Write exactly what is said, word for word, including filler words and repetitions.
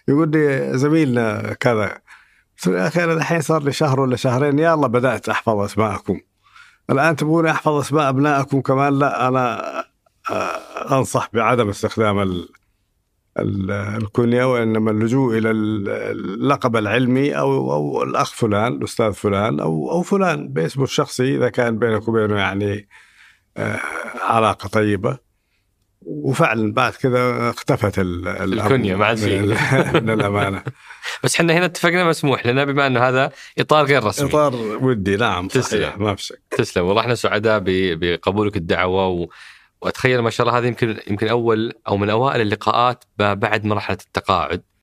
يقول لي زميلنا كذا، يا أخي أنا الحين صار لي شهر ولا شهرين يا الله بدأت أحفظ أسماءكم، الآن تبغوني أحفظ أسماء أبنائكم كمان؟ لا، أنا أنصح بعدم استخدام ال الكنية، وإنما اللجوء إلى اللقب العلمي أو أو الأخ فلان، الأستاذ فلان، أو أو فلان باسمه الشخصي إذا كان بينك وبينه يعني علاقة طيبة. وفعلا بعد كذا اختفت الكنية مع شيء من الأمانة. بس حنا هنا اتفقنا مسموح لنا بما أنه هذا إطار غير رسمي، إطار ودي. نعم صحيح، ما في شك. تسلم والله، احنا سعداء بقبولك الدعوة و... وأتخيل ما شاء الله هذه يمكن يمكن أول أو من أوائل اللقاءات بعد مرحلة التقاعد.